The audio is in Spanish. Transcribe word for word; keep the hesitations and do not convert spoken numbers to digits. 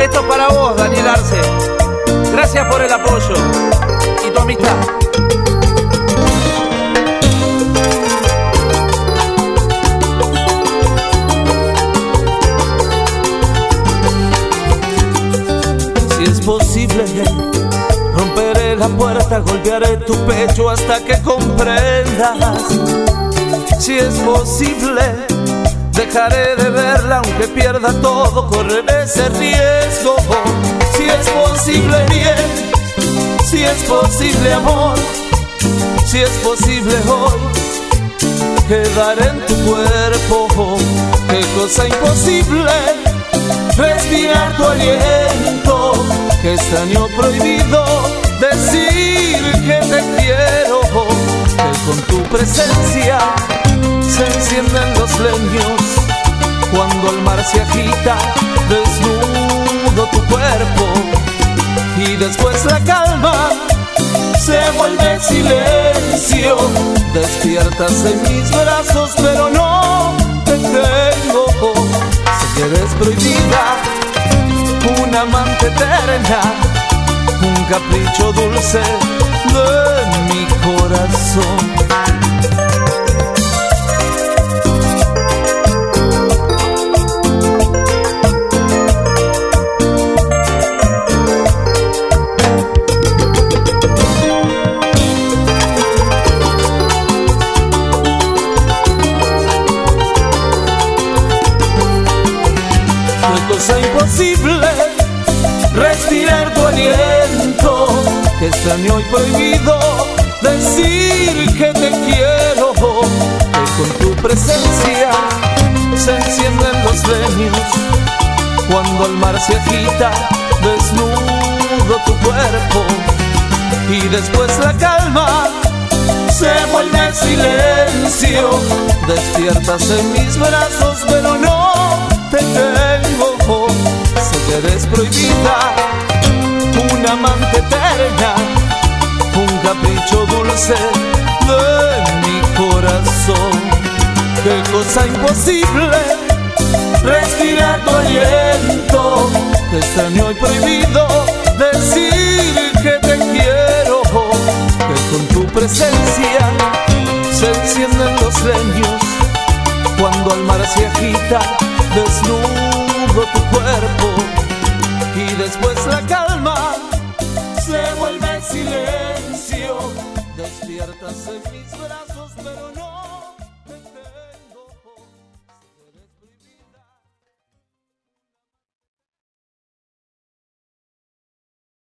Esto es para vos, Daniel Arce. Gracias por el apoyo y tu amistad. Si es posible, romperé la puerta, golpearé tu pecho hasta que comprendas. Si es posible, dejaré de verla aunque pierda todo, correré ese riesgo. Si es posible, bien. Si es posible, amor. Si es posible, hoy quedaré en tu cuerpo. Qué cosa imposible, respirar tu aliento. Qué extraño prohibido decir que te quiero. Que con tu presencia se encienden los leños cuando el mar se agita, desnudo tu cuerpo. Y después la calma se vuelve silencio. Despiertas en mis brazos, pero no te tengo. Sé que eres prohibida, una amante eterna, un capricho dulce de mi corazón. Cosa imposible, respirar tu aliento. Que extraño y prohibido decir que te quiero. Que con tu presencia se encienden los leños cuando el mar se agita, desnudo tu cuerpo. Y después la calma se vuelve silencio. Despiertas en mis brazos, pero no te tengo. Sé que eres prohibida, una amante eterna, un capricho dulce de mi corazón. Qué cosa imposible, respirar tu aliento. Qué extraño y prohibido decir que te quiero. Que con tu presencia se encienden los leños cuando el mar se agita, desnudo tu cuerpo.